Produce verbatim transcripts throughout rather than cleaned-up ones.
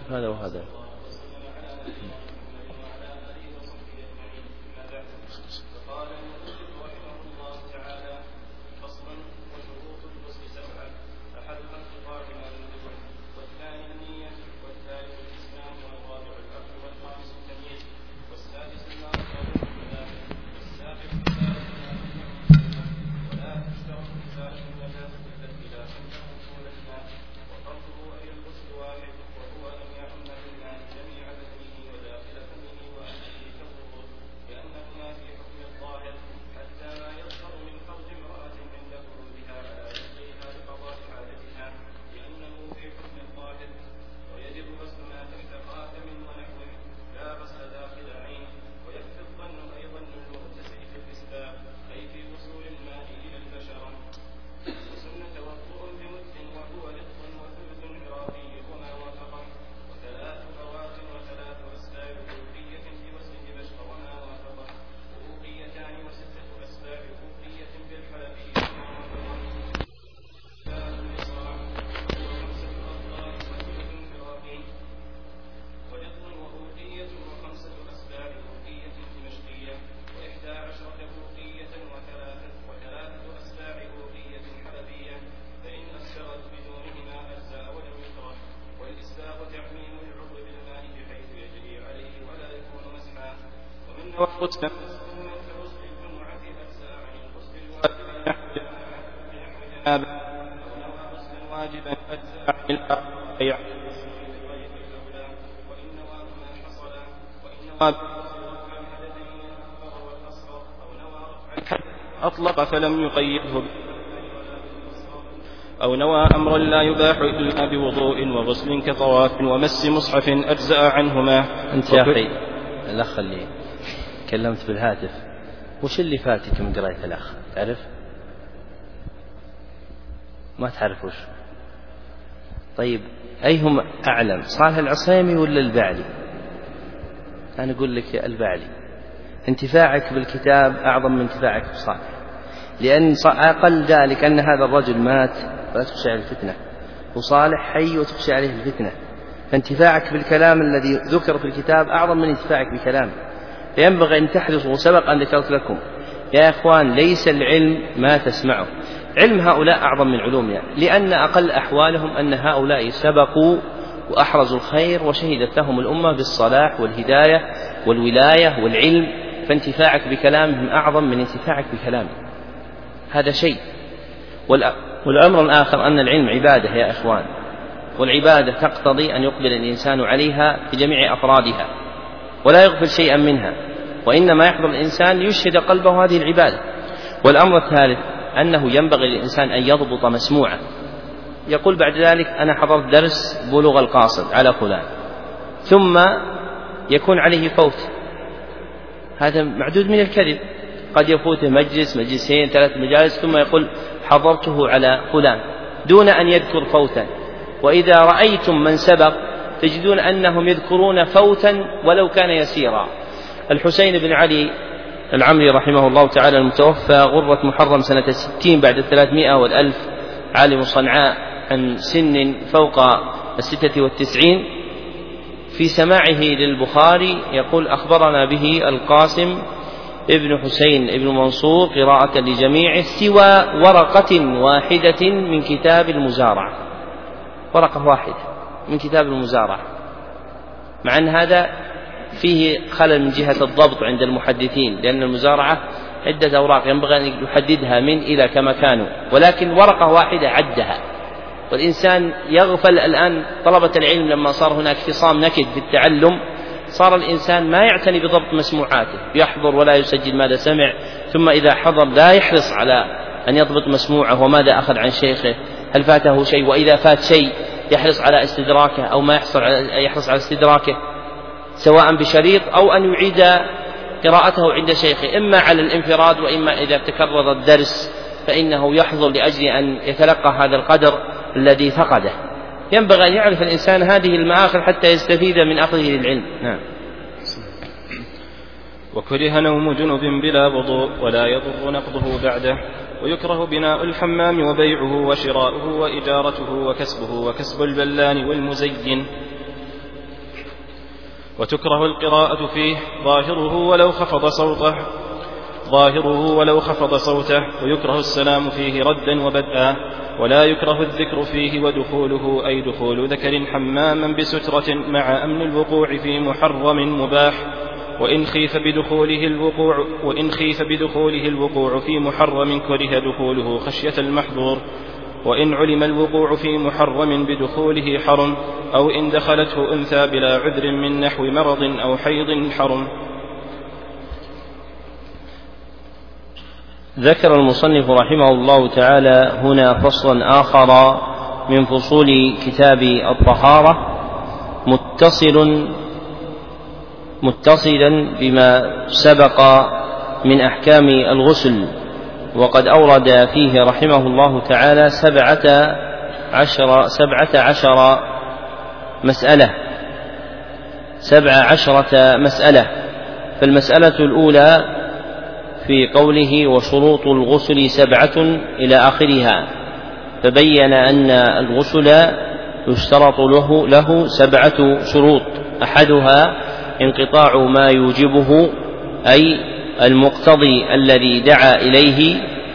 هذا وهذا. أطلق فلم يقيده أو نوى أمرا لا يباح إلا بوضوء وغسل كطواف ومس مصحف أجزأ عنهما. أنت يا أخي الأخ اللي كلمت بالهاتف وش اللي فاتك من قراية الأخ تعرف؟ ما تعرف وش؟ طيب أيهم أعلم صالح العصيمي ولا البعلي؟ أنا أقول لك يا البعلي، انتفاعك بالكتاب أعظم من انتفاعك بصالح، لأن أقل ذلك أن هذا الرجل مات ولا تخشى عليه الفتنة، وصالح حي وتخشى عليه الفتنة، فانتفاعك بالكلام الذي ذكر في الكتاب أعظم من انتفاعك بكلامه، فينبغي أن تحرصوا. سبق أن ذكرت لكم يا إخوان ليس العلم ما تسمعه، علم هؤلاء أعظم من علومنا، لأن أقل أحوالهم أن هؤلاء سبقوا وأحرزوا الخير وشهدت لهم الأمة بالصلاح والهداية والولاية والعلم، فانتفاعك بكلامهم أعظم من انتفاعك بكلامه، هذا شيء. والأمر الآخر أن العلم عبادة يا إخوان، والعبادة تقتضي أن يقبل الإنسان عليها بجميع أفرادها ولا يغفل شيئا منها، وإنما يحضر الإنسان ليشهد قلبه هذه العبادة. والأمر الثالث أنه ينبغي للإنسان أن يضبط مسموعه، يقول بعد ذلك أنا حضرت درس بلوغ القاصد على فلان، ثم يكون عليه فوت، هذا معدود من الكذب، قد يفوته مجلس مجلسين ثلاث مجالس ثم يقول حضرته على فلان دون أن يذكر فوتا. وإذا رأيتم من سبق تجدون أنهم يذكرون فوتا ولو كان يسيرا. الحسين بن علي العمري رحمه الله تعالى المتوفى غرة محرم سنة ستين بعد الثلاثمائة والألف، عالم صنعاء عن سن فوق الستة والتسعين، في سماعه للبخاري يقول أخبرنا به القاسم ابن حسين ابن منصور قراءة لجميعه سوى ورقة واحدة من كتاب المزارعة، ورقة واحدة من كتاب المزارعة، مع أن هذا فيه خلل من جهة الضبط عند المحدثين، لأن المزارعة عدة أوراق ينبغي أن يحددها من إلى كما كانوا، ولكن ورقة واحدة عدها. والإنسان يغفل الآن، طلبة العلم لما صار هناك خصام نكد في التعلم صار الإنسان ما يعتني بضبط مسموعاته، يحضر ولا يسجل ماذا سمع، ثم إذا حضر لا يحرص على أن يضبط مسموعه وماذا أخذ عن شيخه، هل فاته شيء، وإذا فات شيء يحرص على استدراكه أو ما يحصل على يحرص على استدراكه سواء بشريط أو أن يعيد قراءته عند شيخه، إما على الانفراد وإما إذا تكرر الدرس فإنه يحضر لأجل أن يتلقى هذا القدر الذي فقده. ينبغي أن يعرف الإنسان هذه المآخذ حتى يستفيد من أخذه للعلم. نعم. وكره نوم جنب بلا وضوء ولا يضر نقضه بعده، ويكره بناء الحمام وبيعه وشراؤه وإجارته وكسبه وكسب البلان والمزين. وتكره القراءة فيه ظاهره ولو خفض صوته ظاهره ولو خفض صوته ويكره السلام فيه ردا وبدءا، ولا يكره الذكر فيه ودخوله أي دخول ذكر حماما بسترة مع أمن الوقوع في محرم مباح، وإن خيف بدخوله الوقوع وإن خيف بدخوله الوقوع في محرم كره دخوله خشية المحظور، وإن علم الوقوع في محرم بدخوله حرم، أو إن دخلته أنثى بلا عذر من نحو مرض أو حيض حرم. ذكر المصنف رحمه الله تعالى هنا فصلا آخر من فصول كتاب الطهارة متصل متصلا بما سبق من أحكام الغسل، وقد أورد فيه رحمه الله تعالى سبعة عشر, سبعة عشر مسألة سبع عشرة مسألة. فالمسألة الأولى في قوله وشروط الغسل سبعة إلى آخرها، فبين أن الغسل يشترط له, له سبعة شروط، أحدها انقطاع ما يوجبه أي المقتضي الذي دعا إليه،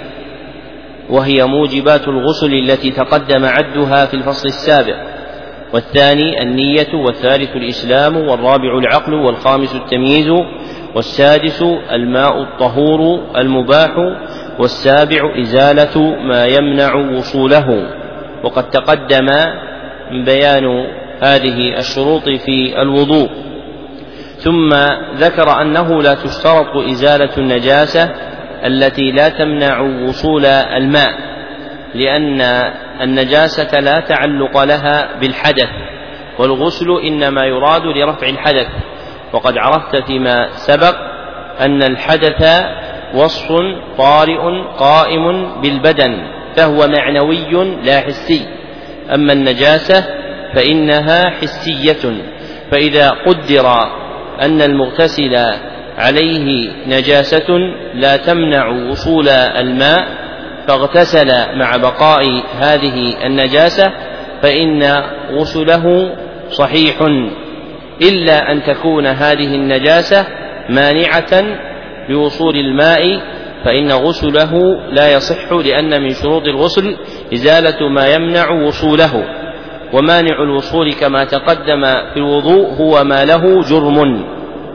وهي موجبات الغسل التي تقدم عدها في الفصل السابق، والثاني النية، والثالث الإسلام، والرابع العقل، والخامس التمييز، والسادس الماء الطهور المباح، والسابع إزالة ما يمنع وصوله. وقد تقدم بيان هذه الشروط في الوضوء. ثم ذكر أنه لا تشترط إزالة النجاسة التي لا تمنع وصول الماء، لأن النجاسة لا تعلق لها بالحدث، والغسل إنما يراد لرفع الحدث. وقد عرفت فيما سبق أن الحدث وصف طارئ قائم بالبدن، فهو معنوي لا حسي، أما النجاسة فإنها حسية. فإذا قدر أن المغتسل عليه نجاسة لا تمنع وصول الماء فاغتسل مع بقاء هذه النجاسة فإن غسله صحيح، إلا أن تكون هذه النجاسة مانعة لوصول الماء، فإن غسله لا يصح، لأن من شروط الغسل إزالة ما يمنع وصوله، ومانع الوصول كما تقدم في الوضوء هو ما له جرم.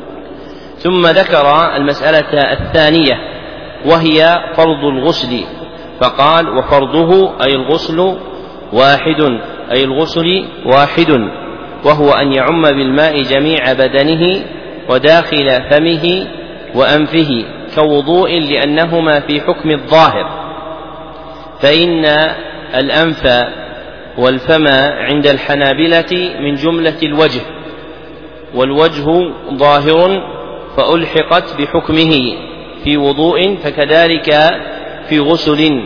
ثم ذكر المسألة الثانية وهي فرض الغسل، فقال وفرضه أي الغسل واحد، أي الغسل واحد، وهو أن يعم بالماء جميع بدنه وداخل فمه وأنفه كوضوء، لأنهما في حكم الظاهر، فإن الأنف والفم عند الحنابلة من جملة الوجه، والوجه ظاهر فألحقت بحكمه في وضوء، فكذلك في غسل،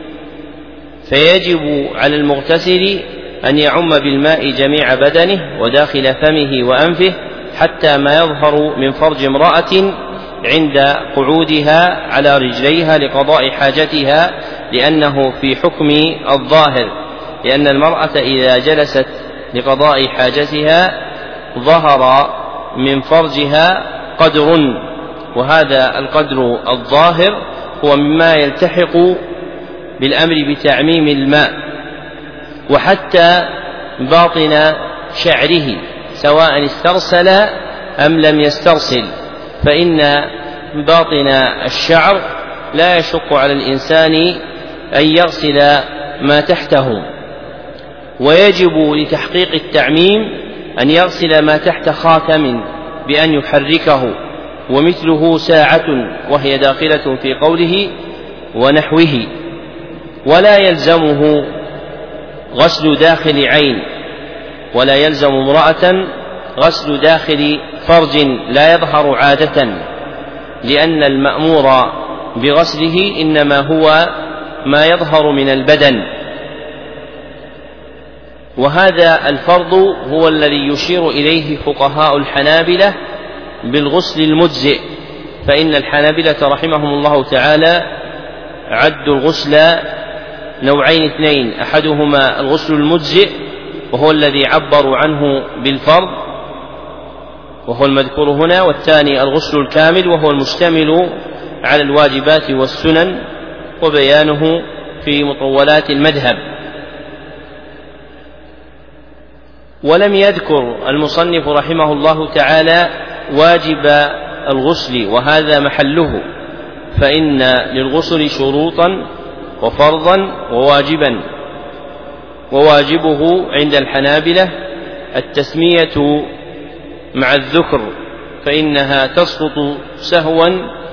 فيجب على المغتسل أن يعم بالماء جميع بدنه وداخل فمه وأنفه حتى ما يظهر من فرج امرأة عند قعودها على رجليها لقضاء حاجتها، لأنه في حكم الظاهر، لأن المرأة إذا جلست لقضاء حاجتها ظهر من فرجها قدر، وهذا القدر الظاهر هو مما يلتحق بالأمر بتعميم الماء، وحتى باطن شعره سواء استرسل أم لم يسترسل، فإن باطن الشعر لا يشق على الإنسان أن يغسل ما تحته، ويجب لتحقيق التعميم أن يغسل ما تحت خاتم بأن يحركه، ومثله ساعة وهي داخلة في قوله ونحوه. ولا يلزمه غسل داخل عين، ولا يلزم امرأة غسل داخل فرج لا يظهر عادة، لأن المأمور بغسله إنما هو ما يظهر من البدن، وهذا الفرض هو الذي يشير إليه فقهاء الحنابلة بالغسل المجزئ، فإن الحنابلة رحمهم الله تعالى عدوا الغسل نوعين اثنين، أحدهما الغسل المجزئ وهو الذي عبروا عنه بالفرض، وهو المذكور هنا، والثاني الغسل الكامل وهو المشتمل على الواجبات والسنن وبيانه في مطولات المذهب. ولم يذكر المصنف رحمه الله تعالى واجب الغسل، وهذا محله، فإن للغسل شروطا وفرضا وواجبا، وواجبه عند الحنابلة التسمية مع الذكر، فإنها تسقط سهوا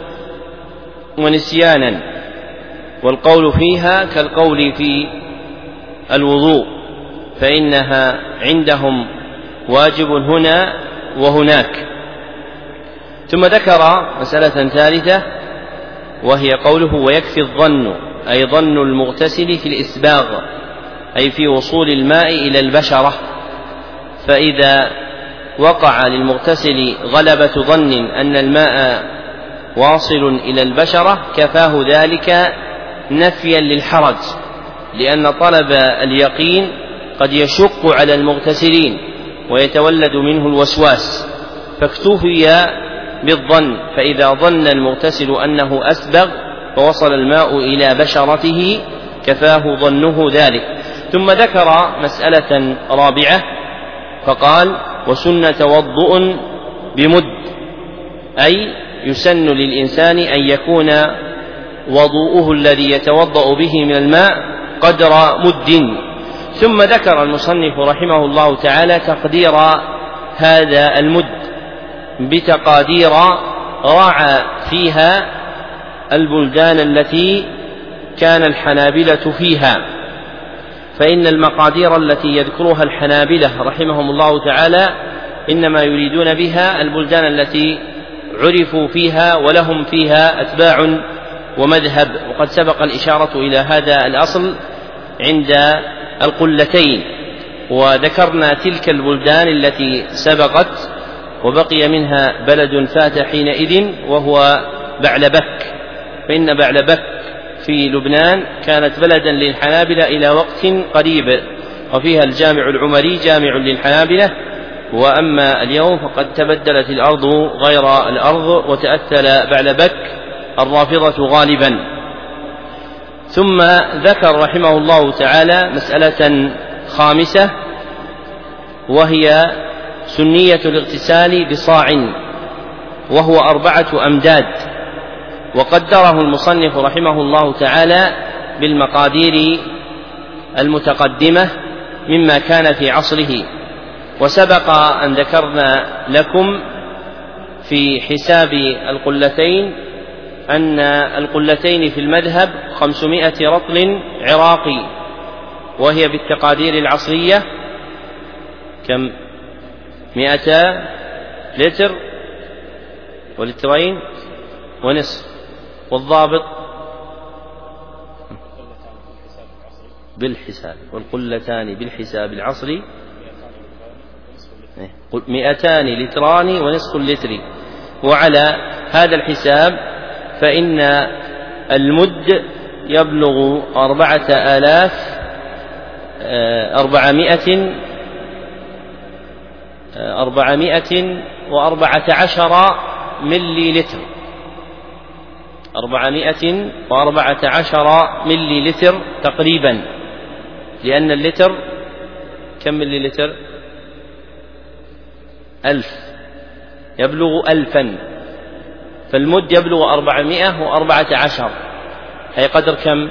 ونسيانا، والقول فيها كالقول في الوضوء، فإنها عندهم واجب هنا وهناك. ثم ذكر مسألة ثالثة وهي قوله ويكفي الظن، أي ظن المغتسل في الإسباغ، أي في وصول الماء إلى البشرة، فإذا وقع للمغتسل غلبة ظن أن الماء واصل إلى البشرة كفاه ذلك نفيا للحرج، لأن طلب اليقين قد يشق على المغتسلين ويتولد منه الوسواس، فاكتفي بالظن، فإذا ظن المغتسل أنه أسبغ فوصل الماء إلى بشرته كفاه ظنه ذلك. ثم ذكر مسألة رابعة فقال وسن توضؤ بمد، أي يسن للإنسان أن يكون وضوءه الذي يتوضأ به من الماء قدر مد. ثم ذكر المصنف رحمه الله تعالى تقدير هذا المد بتقادير راعى فيها البلدان التي كان الحنابلة فيها، فإن المقادير التي يذكرها الحنابلة رحمهم الله تعالى إنما يريدون بها البلدان التي عرفوا فيها ولهم فيها أتباع ومذهب، وقد سبق الإشارة إلى هذا الأصل عند القلتين، وذكرنا تلك البلدان التي سبقت، وبقي منها بلد فات حينئذ وهو بعلبك، فإن بعلبك في لبنان كانت بلدا للحنابلة إلى وقت قريب، وفيها الجامع العمري جامع للحنابلة، وأما اليوم فقد تبدلت الأرض غير الأرض وتأثل بعلبك الرافضة غالبا. ثم ذكر رحمه الله تعالى مسألة خامسة وهي سنية الاغتسال بصاع، وهو أربعة أمداد، وقدره المصنف رحمه الله تعالى بالمقادير المتقدمة مما كان في عصره. وسبق أن ذكرنا لكم في حساب القلتين أن القلتين في المذهب خمسمائة رطل عراقي، وهي بالتقادير العصرية كم؟ مئتا لتر ولترين ونصف، والضابط بالحساب، والقلتان بالحساب العصري مئتان لتران ونصف اللتر. وعلى هذا الحساب فإن المد يبلغ أربعة آلاف أربعمائة أربعمائة وأربعة عشر ملي لتر، أربعمائة وأربعة عشر ملي لتر تقريبا، لأن اللتر كم ملي لتر؟ ألف، يبلغ ألفا، فالمد يبلغ أربعمائة وأربعة عشر، أي قدر كم؟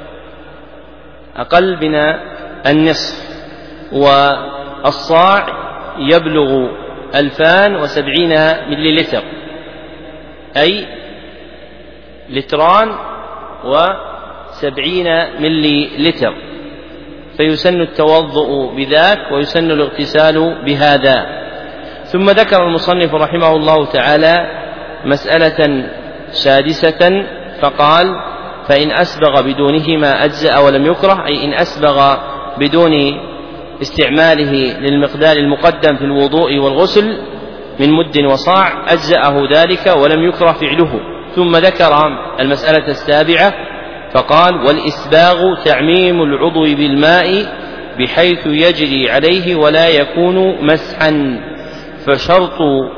أقل من النصف. والصاع يبلغ ألفان وسبعين ملي لتر، أي لتران وسبعين ملي لتر، فيسن التوضؤ بذاك ويسن الاغتسال بهذا. ثم ذكر المصنف رحمه الله تعالى مسألة سادسة فقال فإن أسبغ بدونهما أجزأ ولم يكره، أي إن أسبغ بدون استعماله للمقدار المقدم في الوضوء والغسل من مد وصاع أجزأه ذلك ولم يكره فعله. ثم ذكر المسألة السابعة فقال والإسباغ تعميم العضو بالماء بحيث يجري عليه ولا يكون مسحا، فشرط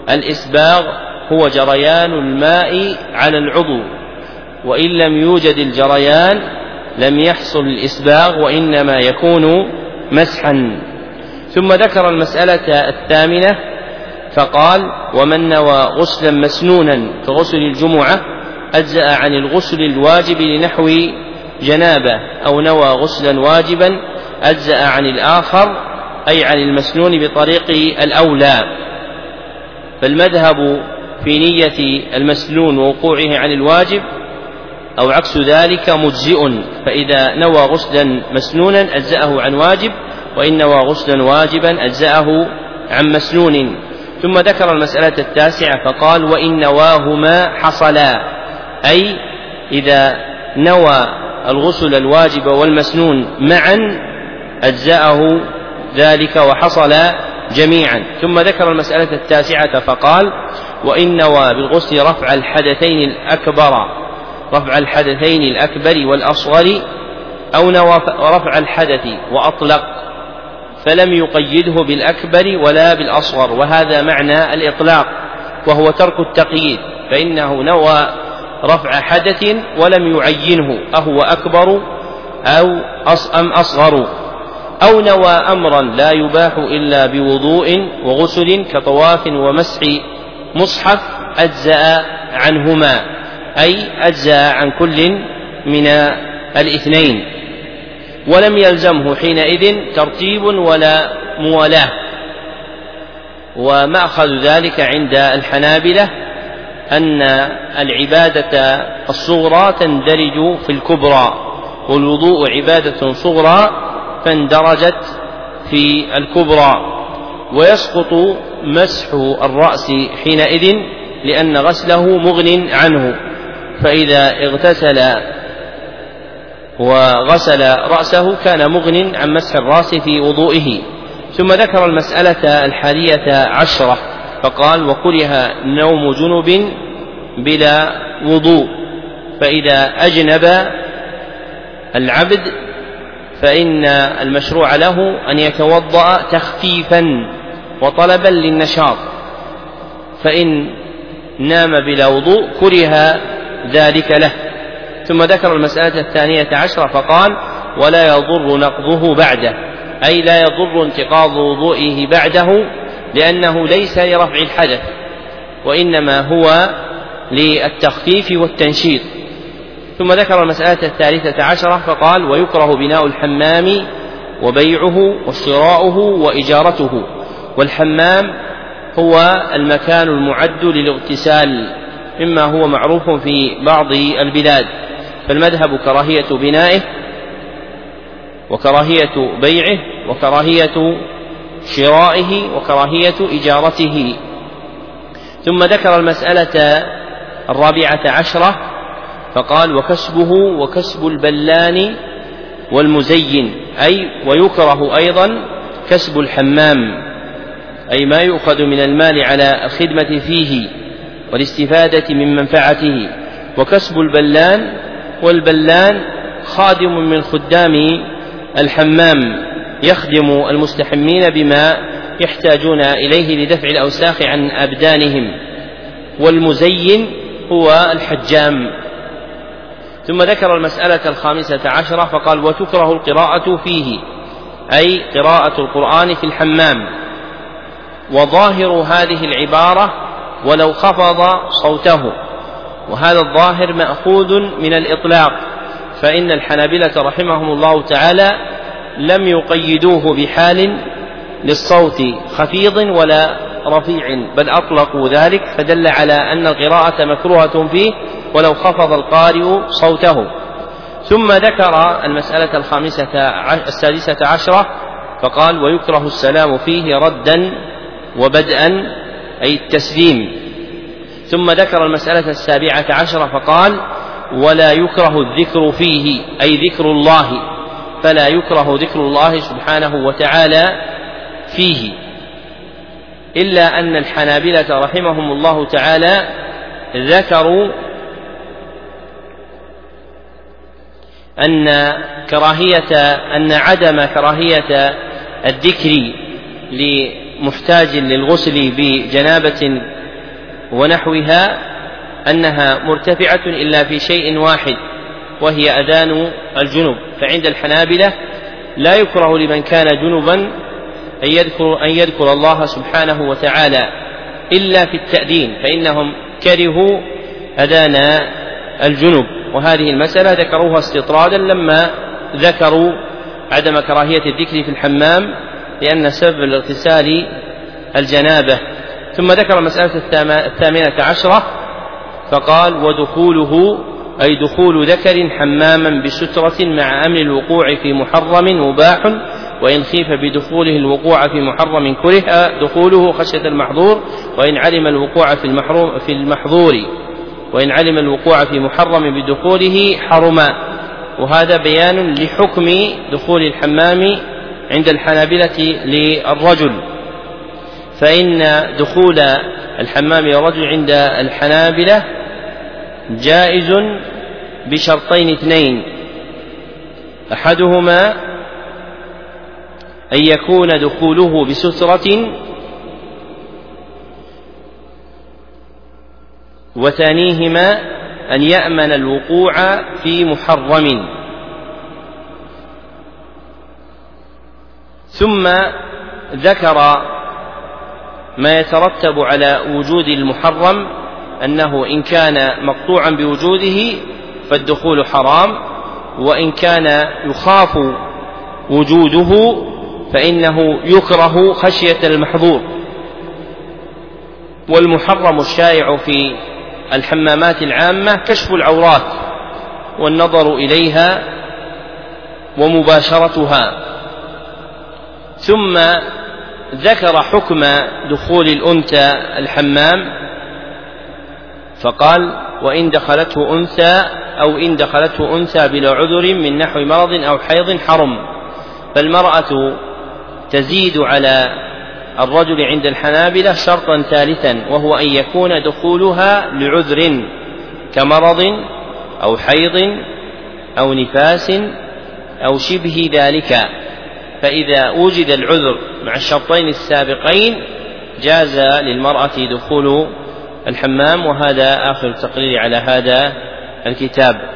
الإسباغ هو جريان الماء على العضو، وإن لم يوجد الجريان لم يحصل الإسباغ وإنما يكون مسحا. ثم ذكر المسألة الثامنة فقال: ومن نوى غسلا مسنونا كغسل الجمعة أجزأ عن الغسل الواجب لنحو جنابة، أو نوى غسلا واجبا أجزأ عن الآخر أي عن المسنون بطريق الأولى. فالمذهب في نية المسنون ووقوعه عن الواجب أو عكس ذلك مجزئ، فإذا نوى غسلا مسنونا أجزأه عن واجب، وإن نوى غسلا واجبا أجزأه عن مسنون. ثم ذكر المسألة التاسعة فقال: وإن نواهما حصلا، أي إذا نوى الغسل الواجب والمسنون معا أجزأه ذلك وحصل جميعا. ثم ذكر المسألة التاسعة فقال: وإن نوى بالغسل رفع الحدثين الأكبر رفع الحدثين الأكبر والأصغر، أو نوى رفع الحدث وأطلق فلم يقيده بالأكبر ولا بالأصغر، وهذا معنى الإطلاق وهو ترك التقييد، فإنه نوى رفع حدث ولم يعينه أهو أكبر أو أم أصغر، أو نوى أمرا لا يباح إلا بوضوء وغسل كطواف ومسح مصحف أجزأ عنهما، أي أجزأ عن كل من الاثنين، ولم يلزمه حينئذ ترتيب ولا موالاة. ومأخذ ذلك عند الحنابلة أن العبادة الصغرى تندرج في الكبرى، والوضوء عبادة صغرى فاندرجت في الكبرى، ويسقط مسح الرأس حينئذ لأن غسله مغن عنه، فإذا اغتسل وغسل رأسه كان مغن عن مسح الرأس في وضوئه. ثم ذكر المسألة الحادية عشرة فقال: وكره نوم جنب بلا وضوء، فإذا أجنب العبد فإن المشروع له أن يتوضأ تخفيفا وطلبا للنشاط، فإن نام بلا وضوء كره ذلك له. ثم ذكر المسألة الثانية عشرة فقال: ولا يضر نقضه بعده، أي لا يضر انتقاض وضوئه بعده، لأنه ليس لرفع الحدث وإنما هو للتخفيف والتنشيط. ثم ذكر المسألة الثالثة عشرة فقال: ويكره بناء الحمام وبيعه وشراؤه وإجارته. والحمام هو المكان المعد للاغتسال مما هو معروف في بعض البلاد، فالمذهب كراهية بنائه وكراهية بيعه وكراهية شرائه وكراهية إجارته. ثم ذكر المسألة الرابعة عشرة فقال: وكسبه وكسب البلان والمزين، أي ويكره أيضا كسب الحمام، أي ما يؤخذ من المال على الخدمة فيه والاستفادة من منفعته، وكسب البلان، والبلان خادم من خدام الحمام يخدم المستحمين بما يحتاجون إليه لدفع الأوساخ عن أبدانهم، والمزين هو الحجام. ثم ذكر المسألة الخامسة عشرة فقال: وتكره القراءة فيه، أي قراءة القرآن في الحمام. وظاهر هذه العبارة ولو خفض صوته، وهذا الظاهر مأخوذ من الإطلاق، فإن الحنابلة رحمهم الله تعالى لم يقيدوه بحال للصوت خفيض ولا رفيع، بل أطلقوا ذلك، فدل على أن القراءة مكروهة فيه ولو خفض القارئ صوته. ثم ذكر المسألة الخامسة السادسة عشرة فقال: ويكره السلام فيه ردا وبدءا، أي التسليم. ثم ذكر المسألة السابعة عشرة فقال: ولا يكره الذكر فيه، أي ذكر الله، فلا يكره ذكر الله سبحانه وتعالى فيه، إلا أن الحنابلة رحمهم الله تعالى ذكروا أن كراهية أن عدم كراهية الذكر لمحتاج للغسل بجنابة ونحوها أنها مرتفعة إلا في شيء واحد وهي أذان الجنب، فعند الحنابلة لا يكره لمن كان جنبا أن يذكر, أن يذكر الله سبحانه وتعالى إلا في التأذين، فإنهم كرهوا أذان الجنب، وهذه المسألة ذكروها استطرادا لما ذكروا عدم كراهية الذكر في الحمام لأن سبب الاغتسال الجنابة. ثم ذكر مسألة الثامنة عشرة فقال: ودخوله أي دخول ذكر حماما بسترة مع أمن الوقوع في محرم مباح، وإن خيف بدخوله الوقوع في محرم كره دخوله خشية المحظور، وإن علم الوقوع في المحظور في المحظور وإن علم الوقوع في محرم بدخوله حرما. وهذا بيان لحكم دخول الحمام عند الحنابلة للرجل، فإن دخول الحمام للرجل عند الحنابلة جائز بشرطين اثنين: أحدهما أن يكون دخوله بسترة، وثانيهما أن يأمن الوقوع في محرم. ثم ذكر ما يترتب على وجود المحرم، أنه إن كان مقطوعا بوجوده فالدخول حرام، وإن كان يخاف وجوده فإنه يكره خشية المحظور. والمحرم الشائع في الحمامات العامة كشف العورات والنظر إليها ومباشرتها. ثم ذكر حكم دخول الأنثى الحمام فقال: وإن دخلته أنثى أو إن دخلته أنثى بلا عذر من نحو مرض أو حيض حرم. فالمرأة تزيد على الرجل عند الحنابلة شرطا ثالثا، وهو أن يكون دخولها لعذر كمرض أو حيض أو نفاس أو شبه ذلك، فإذا وجد العذر مع الشرطين السابقين جاز للمرأة دخول الحمام. وهذا آخر التقرير على هذا الكتاب.